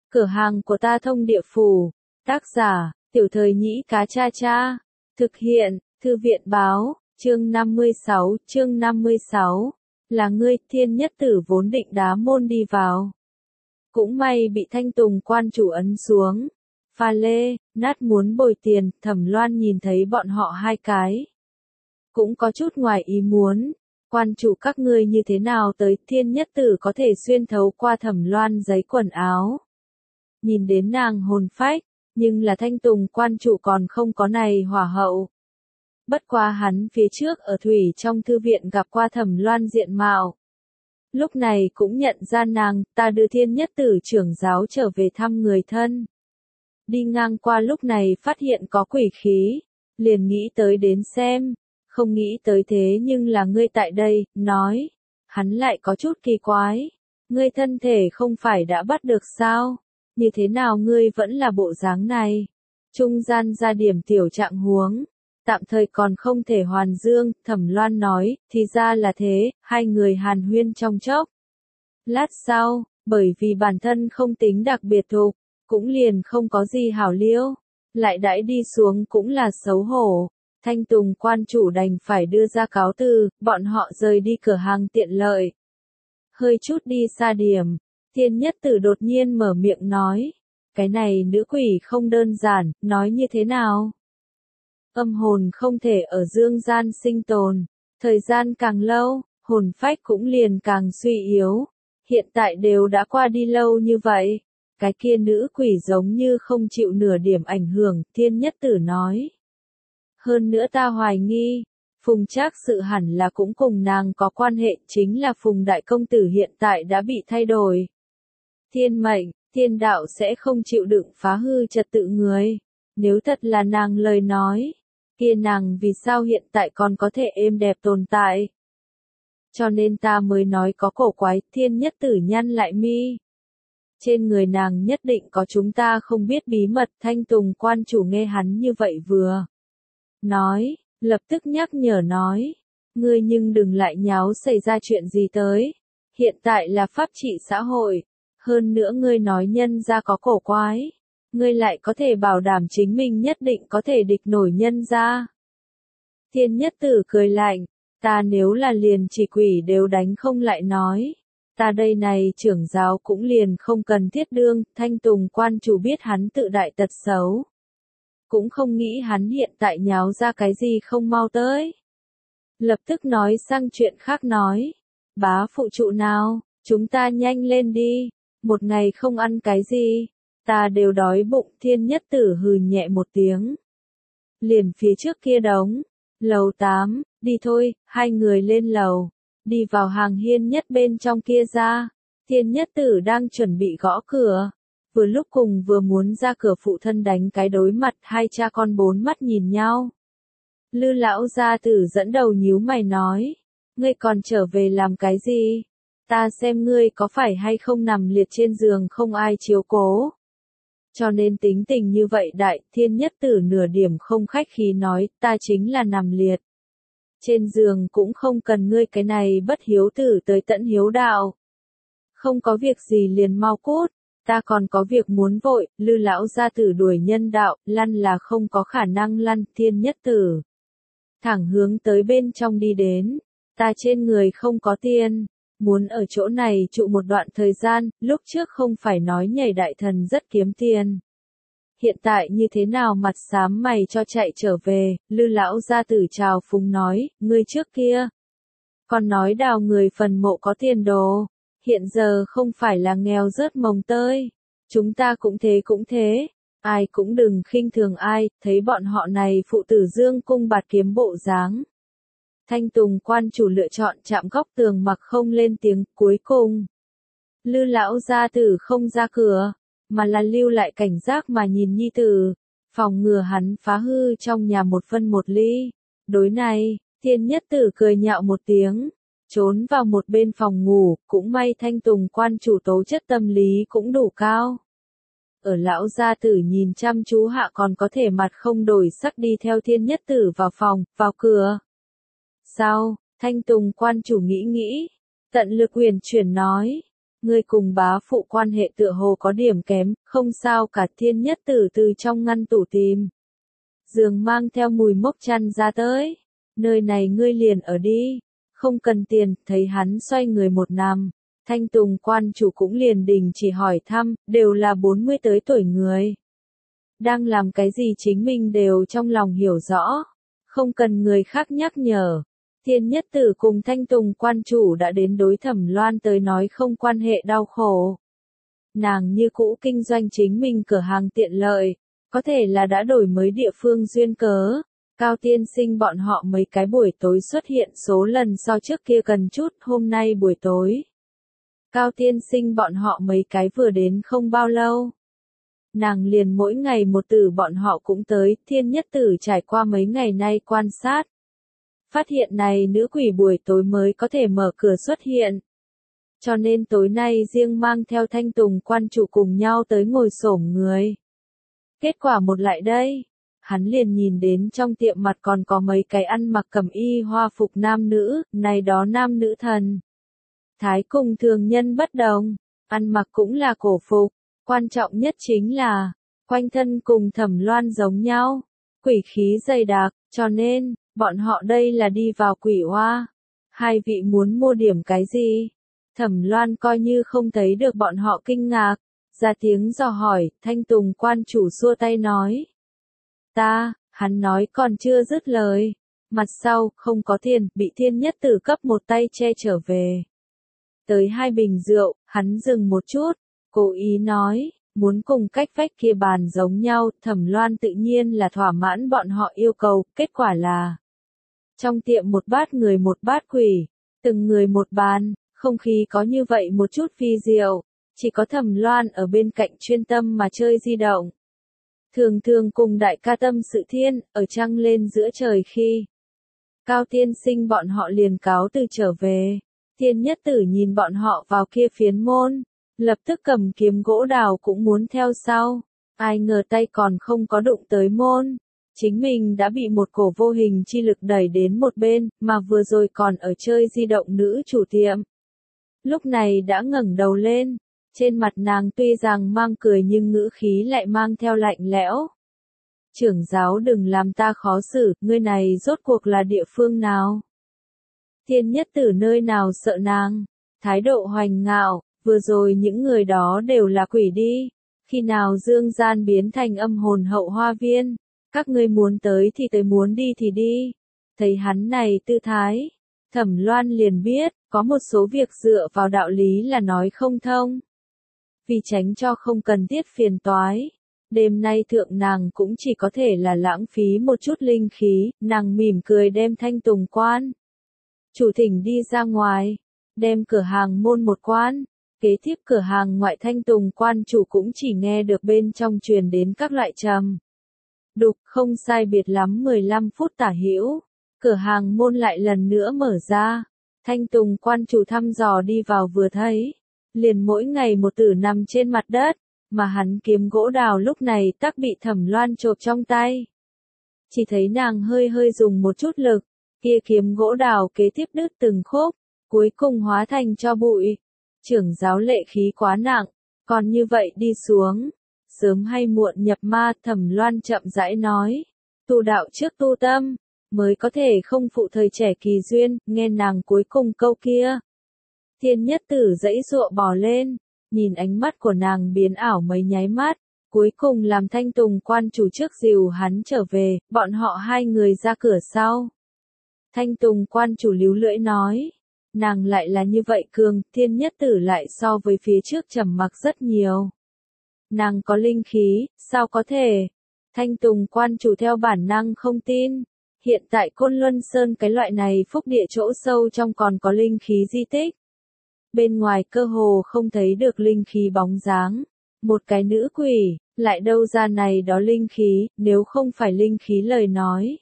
Cửa hàng của ta thông địa phủ. Tác giả, Tiểu Thời Nhĩ Cá Cha Cha. Thực hiện, Thư viện báo, chương 56. Là ngươi, Thiên Nhất Tử vốn định đá môn đi vào. Cũng may bị Thanh Tùng quan chủ ấn xuống. Pha lê, nát muốn bồi tiền, Thẩm Loan nhìn thấy bọn họ hai cái. Cũng có chút ngoài ý muốn. Quan chủ các ngươi như thế nào tới, Thiên Nhất Tử có thể xuyên thấu qua Thẩm Loan giấy quần áo. Nhìn đến nàng hồn phách, nhưng là Thanh Tùng quan chủ còn không có này hỏa hậu. Bất qua hắn phía trước ở thủy trong thư viện gặp qua Thẩm Loan diện mạo. Lúc này cũng nhận ra nàng, ta đưa Thiên Nhất Tử trưởng giáo trở về thăm người thân. Đi ngang qua lúc này phát hiện có quỷ khí, liền nghĩ tới đến xem, không nghĩ tới thế nhưng là ngươi tại đây, nói. Hắn lại có chút kỳ quái, ngươi thân thể không phải đã bắt được sao, như thế nào ngươi vẫn là bộ dáng này. Trung gian ra điểm tiểu trạng huống, tạm thời còn không thể hoàn dương, Thẩm Loan nói, thì ra là thế, hai người hàn huyên trong chốc. Lát sau, bởi vì bản thân không tính đặc biệt thục, cũng liền không có gì hảo liêu, lại đãi đi xuống cũng là xấu hổ. Thanh Tùng quan chủ đành phải đưa ra cáo từ, bọn họ rời đi cửa hàng tiện lợi. Hơi chút đi xa điểm, Thiên Nhất Tử đột nhiên mở miệng nói, cái này nữ quỷ không đơn giản, nói như thế nào? Âm hồn không thể ở dương gian sinh tồn, thời gian càng lâu, hồn phách cũng liền càng suy yếu, hiện tại đều đã qua đi lâu như vậy, cái kia nữ quỷ giống như không chịu nửa điểm ảnh hưởng, Thiên Nhất Tử nói. Hơn nữa ta hoài nghi, Phùng Trác sự hẳn là cũng cùng nàng có quan hệ, chính là Phùng Đại Công Tử hiện tại đã bị thay đổi. Thiên mệnh, thiên đạo sẽ không chịu đựng phá hư trật tự người, nếu thật là nàng lời nói, kia nàng vì sao hiện tại còn có thể êm đẹp tồn tại. Cho nên ta mới nói có cổ quái, Thiên Nhất Tử nhăn lại mi. Trên người nàng nhất định có chúng ta không biết bí mật, Thanh Tùng quan chủ nghe hắn như vậy vừa nói, lập tức nhắc nhở nói, ngươi nhưng đừng lại nháo xảy ra chuyện gì tới, hiện tại là pháp trị xã hội, hơn nữa ngươi nói nhân ra có cổ quái, ngươi lại có thể bảo đảm chính mình nhất định có thể địch nổi nhân ra. Thiên Nhất Tử cười lạnh, ta nếu là liền chỉ quỷ đều đánh không lại nói, ta đây này trưởng giáo cũng liền không cần thiết đương, Thanh Tùng quan chủ biết hắn tự đại tật xấu. Cũng không nghĩ hắn hiện tại nháo ra cái gì không mau tới. Lập tức nói sang chuyện khác nói. Bá phụ trụ nào, chúng ta nhanh lên đi. Một ngày không ăn cái gì, ta đều đói bụng. Thiên Nhất Tử hừ nhẹ một tiếng. Liền phía trước kia đống. Lầu 8, đi thôi, hai người lên lầu. Đi vào hàng hiên nhất bên trong kia ra. Thiên Nhất Tử đang chuẩn bị gõ cửa. Vừa lúc cùng vừa muốn ra cửa phụ thân đánh cái đối mặt, hai cha con bốn mắt nhìn nhau. Lư lão gia tử dẫn đầu nhíu mày nói, ngươi còn trở về làm cái gì? Ta xem ngươi có phải hay không nằm liệt trên giường không ai chiếu cố. Cho nên tính tình như vậy đại, Thiên Nhất Tử nửa điểm không khách khí nói, ta chính là nằm liệt. Trên giường cũng không cần ngươi cái này bất hiếu tử tới tận hiếu đạo. Không có việc gì liền mau cút. Ta còn có việc muốn vội, Lư lão gia tử đuổi nhân đạo, lăn là không có khả năng lăn, Thiên Nhất Tử. Thẳng hướng tới bên trong đi đến, ta trên người không có tiền, muốn ở chỗ này trụ một đoạn thời gian, lúc trước không phải nói nhảy đại thần rất kiếm tiền. Hiện tại như thế nào mặt xám mày cho chạy trở về, Lư lão gia tử chào phúng nói, ngươi trước kia. Còn nói đào người phần mộ có tiền đồ. Hiện giờ không phải là nghèo rớt mồng tơi, chúng ta cũng thế, ai cũng đừng khinh thường ai, thấy bọn họ này phụ tử dương cung bạt kiếm bộ dáng. Thanh Tùng quan chủ lựa chọn chạm góc tường mặc không lên tiếng, cuối cùng. Lư lão gia tử không ra cửa, mà là lưu lại cảnh giác mà nhìn nhi tử, phòng ngừa hắn phá hư trong nhà một phân một ly. Đối này, Thiên Nhất Tử cười nhạo một tiếng. Trốn vào một bên phòng ngủ, cũng may Thanh Tùng quan chủ tố chất tâm lý cũng đủ cao. Ở lão gia tử nhìn chăm chú hạ còn có thể mặt không đổi sắc đi theo Thiên Nhất Tử vào phòng, vào cửa. Sao, Thanh Tùng quan chủ nghĩ, tận lực huyền chuyển nói, Ngươi cùng bá phụ quan hệ tựa hồ có điểm kém, không sao cả. Thiên nhất tử từ trong ngăn tủ tìm giường mang theo mùi mốc chăn ra tới. Nơi này ngươi liền ở đi, không cần tiền. Thấy hắn xoay người một nằm, Thanh Tùng quan chủ cũng liền đình chỉ hỏi thăm, đều là 40 tới tuổi người. Đang làm cái gì chính mình đều trong lòng hiểu rõ, không cần người khác nhắc nhở. Thiên nhất tử cùng Thanh Tùng quan chủ đã đến đối Thẩm Loan tới nói không quan hệ đau khổ. Nàng như cũ kinh doanh chính mình cửa hàng tiện lợi, có thể là đã đổi mới địa phương duyên cớ. Cao tiên sinh bọn họ mấy cái buổi tối xuất hiện số lần so trước kia cần chút. Hôm nay buổi tối, Cao tiên sinh bọn họ mấy cái vừa đến không bao lâu, nàng liền mỗi ngày một tử bọn họ cũng tới. Thiên nhất tử trải qua mấy ngày nay quan sát, phát hiện này nữ quỷ buổi tối mới có thể mở cửa xuất hiện. Cho nên tối nay riêng mang theo Thanh Tùng quan chủ cùng nhau tới ngồi xổm người. Kết quả một lại đây, hắn liền nhìn đến trong tiệm mặt còn có mấy cái ăn mặc cẩm y hoa phục nam nữ, này đó nam nữ thần thái cùng thường nhân bất đồng, ăn mặc cũng là cổ phục, quan trọng nhất chính là quanh thân cùng Thẩm Loan giống nhau, quỷ khí dày đặc, cho nên bọn họ đây là đi vào quỷ oa. Hai vị muốn mua điểm cái gì? Thẩm Loan coi như không thấy được bọn họ kinh ngạc, ra tiếng dò hỏi. Thanh Tùng quan chủ xua tay nói, hắn nói còn chưa dứt lời, mặt sau không có tiền, bị thiên nhất tử cấp một tay che trở về. Tới 2 bình rượu, hắn dừng một chút, cố ý nói, muốn cùng cách vách kia bàn giống nhau. Thẩm Loan tự nhiên là thỏa mãn bọn họ yêu cầu, kết quả là trong tiệm một bát người một bát quỷ, từng người một bàn, không khí có như vậy một chút vi diệu, chỉ có Thẩm Loan ở bên cạnh chuyên tâm mà chơi di động. Thường thường cùng đại ca tâm sự thiên, ở trăng lên giữa trời khi Cao tiên sinh bọn họ liền cáo từ trở về. Thiên nhất tử nhìn bọn họ vào kia phiến môn, lập tức cầm kiếm gỗ đào cũng muốn theo sau. Ai ngờ tay còn không có đụng tới môn, chính mình đã bị một cổ vô hình chi lực đẩy đến một bên, mà vừa rồi còn ở chơi di động nữ chủ tiệm. Lúc này đã ngẩng đầu lên, trên mặt nàng tuy rằng mang cười nhưng ngữ khí lại mang theo lạnh lẽo. Trưởng giáo đừng làm ta khó xử, ngươi này rốt cuộc là địa phương nào? Thiên nhất tử nơi nào sợ nàng, thái độ hoành ngạo, vừa rồi những người đó đều là quỷ đi, khi nào dương gian biến thành âm hồn hậu hoa viên, các ngươi muốn tới thì tới, muốn đi thì đi. Thấy hắn này tư thái, Thẩm Loan liền biết, có một số việc dựa vào đạo lý là nói không thông. Vì tránh cho không cần thiết phiền toái, đêm nay thượng nàng cũng chỉ có thể là lãng phí một chút linh khí. Nàng mỉm cười đem Thanh Tùng quan chủ thỉnh đi ra ngoài, đem cửa hàng môn một quan. Kế tiếp cửa hàng ngoại Thanh Tùng quan chủ cũng chỉ nghe được bên trong truyền đến các loại trầm đục. Không sai biệt lắm 15 phút tả hữu, cửa hàng môn lại lần nữa mở ra. Thanh Tùng quan chủ thăm dò đi vào vừa thấy, liền mỗi ngày một tử nằm trên mặt đất, mà hắn kiếm gỗ đào lúc này tắc bị Thẩm Loan chộp trong tay. Chỉ thấy nàng hơi hơi dùng một chút lực, kia kiếm gỗ đào kế tiếp đứt từng khúc, cuối cùng hóa thành tro bụi. Trưởng giáo lệ khí quá nặng, còn như vậy đi xuống, sớm hay muộn nhập ma. Thẩm Loan chậm rãi nói, tu đạo trước tu tâm, mới có thể không phụ thời trẻ kỳ duyên. Nghe nàng cuối cùng câu kia, thiên nhất tử dãy dụa bò lên, nhìn ánh mắt của nàng biến ảo mấy nháy mắt, cuối cùng làm Thanh Tùng quan chủ trước dìu hắn trở về. Bọn họ hai người ra cửa sau, Thanh Tùng quan chủ líu lưỡi nói, nàng lại là như vậy cường. Thiên nhất tử lại so với phía trước trầm mặc rất nhiều. Nàng có linh khí, sao có thể? Thanh Tùng quan chủ theo bản năng không tin. Hiện tại Côn Luân Sơn cái loại này phúc địa chỗ sâu trong còn có linh khí di tích. Bên ngoài cơ hồ không thấy được linh khí bóng dáng. Một cái nữ quỷ, lại đâu ra này đó linh khí, nếu không phải linh khí lời nói.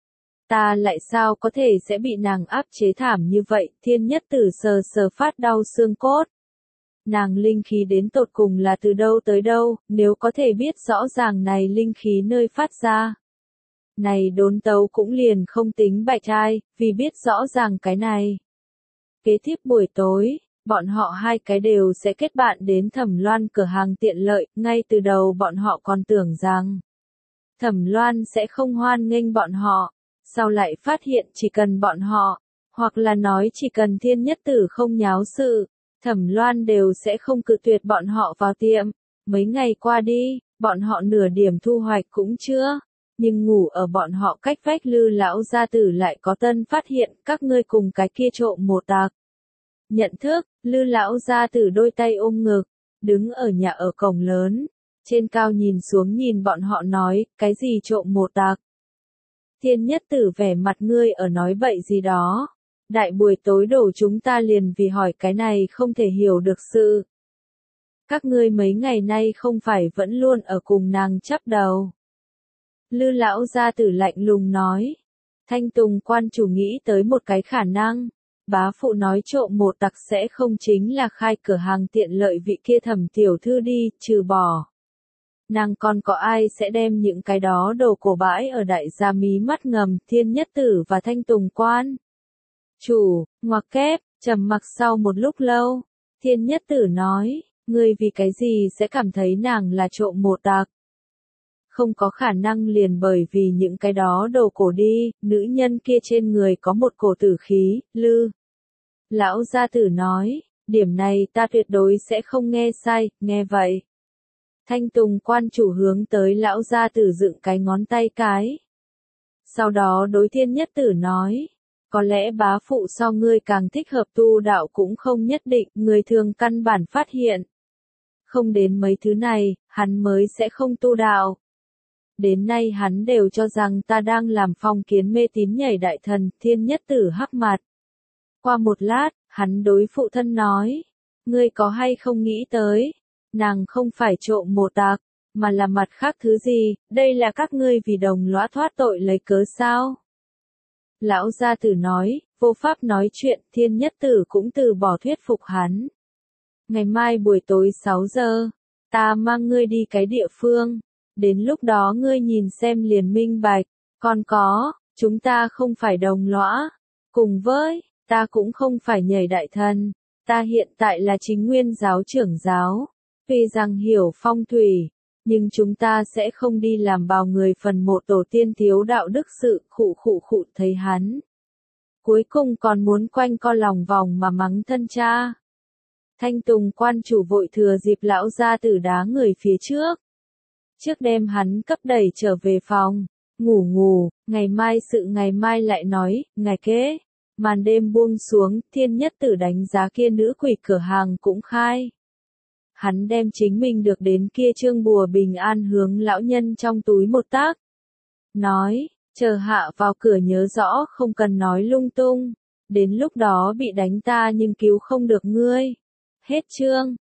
Ta lại sao có thể sẽ bị nàng áp chế thảm như vậy? Thiên nhất tử sờ sờ phát đau xương cốt. Nàng linh khí đến tột cùng là từ đâu tới đâu, nếu có thể biết rõ ràng này linh khí nơi phát ra. Này đốn tấu cũng liền không tính bạch trai, vì biết rõ ràng cái này. Kế tiếp buổi tối, bọn họ hai cái đều sẽ kết bạn đến Thẩm Loan cửa hàng tiện lợi, ngay từ đầu bọn họ còn tưởng rằng Thẩm Loan sẽ không hoan nghênh bọn họ, sau lại phát hiện chỉ cần bọn họ, hoặc là nói chỉ cần Thiên Nhất Tử không nháo sự, Thẩm Loan đều sẽ không cự tuyệt bọn họ vào tiệm. Mấy ngày qua đi, bọn họ nửa điểm thu hoạch cũng chưa, nhưng ngủ ở bọn họ cách vách Lư lão gia tử lại có tân phát hiện, các ngươi cùng cái kia trộm một tạc. Nhận thức, Lư lão gia tử đôi tay ôm ngực, đứng ở nhà ở cổng lớn, trên cao nhìn xuống nhìn bọn họ nói, cái gì trộm một tạc. Thiên Nhất Tử vẻ mặt ngươi ở nói bậy gì đó. Đại buổi tối đổ chúng ta liền vì hỏi cái này không thể hiểu được sự. Các ngươi mấy ngày nay không phải vẫn luôn ở cùng nàng chắp đầu. Lư lão gia tử lạnh lùng nói. Thanh Tùng quan chủ nghĩ tới một cái khả năng. Bá phụ nói trộm một tặc sẽ không chính là khai cửa hàng tiện lợi vị kia Thẩm tiểu thư đi, trừ bỏ. Nàng còn có ai sẽ đem những cái đó đồ cổ bãi ở đại gia mí mắt ngầm, Thiên Nhất Tử và Thanh Tùng quan. Chủ, ngoặc kép, trầm mặc sau một lúc lâu, Thiên Nhất Tử nói, ngươi vì cái gì sẽ cảm thấy nàng là trộm một tặc? Không có khả năng liền bởi vì những cái đó đồ cổ đi, nữ nhân kia trên người có một cổ tử khí, Lư. Lão gia tử nói, điểm này ta tuyệt đối sẽ không nghe sai, nghe vậy. Thanh Tùng quan chủ hướng tới lão gia tử dựng cái ngón tay cái. Sau đó đối Thiên Nhất Tử nói, có lẽ bá phụ so ngươi càng thích hợp tu đạo cũng không nhất định, người thường căn bản phát hiện. Không đến mấy thứ này, hắn mới sẽ không tu đạo. Đến nay hắn đều cho rằng ta đang làm phong kiến mê tín nhảy đại thần, Thiên Nhất Tử hắc mặt. Qua một lát, hắn đối phụ thân nói, ngươi có hay không nghĩ tới, nàng không phải trộm một tạc, mà là mặt khác thứ gì, đây là các ngươi vì đồng lõa thoát tội lấy cớ sao? Lão gia tử nói, vô pháp nói chuyện, Thiên Nhất Tử cũng từ bỏ thuyết phục hắn. Ngày mai buổi tối 6 giờ, ta mang ngươi đi cái địa phương, đến lúc đó ngươi nhìn xem liền minh bạch, còn có, chúng ta không phải đồng lõa, cùng với, ta cũng không phải nhảy đại thần, ta hiện tại là chính nguyên giáo trưởng giáo, tuy rằng hiểu phong thủy, nhưng chúng ta sẽ không đi làm bào người phần mộ tổ tiên thiếu đạo đức sự, khụ thấy hắn. Cuối cùng còn muốn quanh co lòng vòng mà mắng thân cha. Thanh Tùng quan chủ vội thừa dịp lão gia tử đá người phía trước. Trước đem hắn cấp đẩy trở về phòng, ngủ, ngày mai sự ngày mai lại nói, ngày kế. Màn đêm buông xuống, Thiên Nhất Tử đánh giá kia nữ quỷ cửa hàng cũng khai. Hắn đem chính mình được đến kia trương bùa bình an hướng lão nhân trong túi một tác. Nói, chờ hạ vào cửa nhớ rõ không cần nói lung tung, đến lúc đó bị đánh ta nhưng cứu không được ngươi. Hết chương.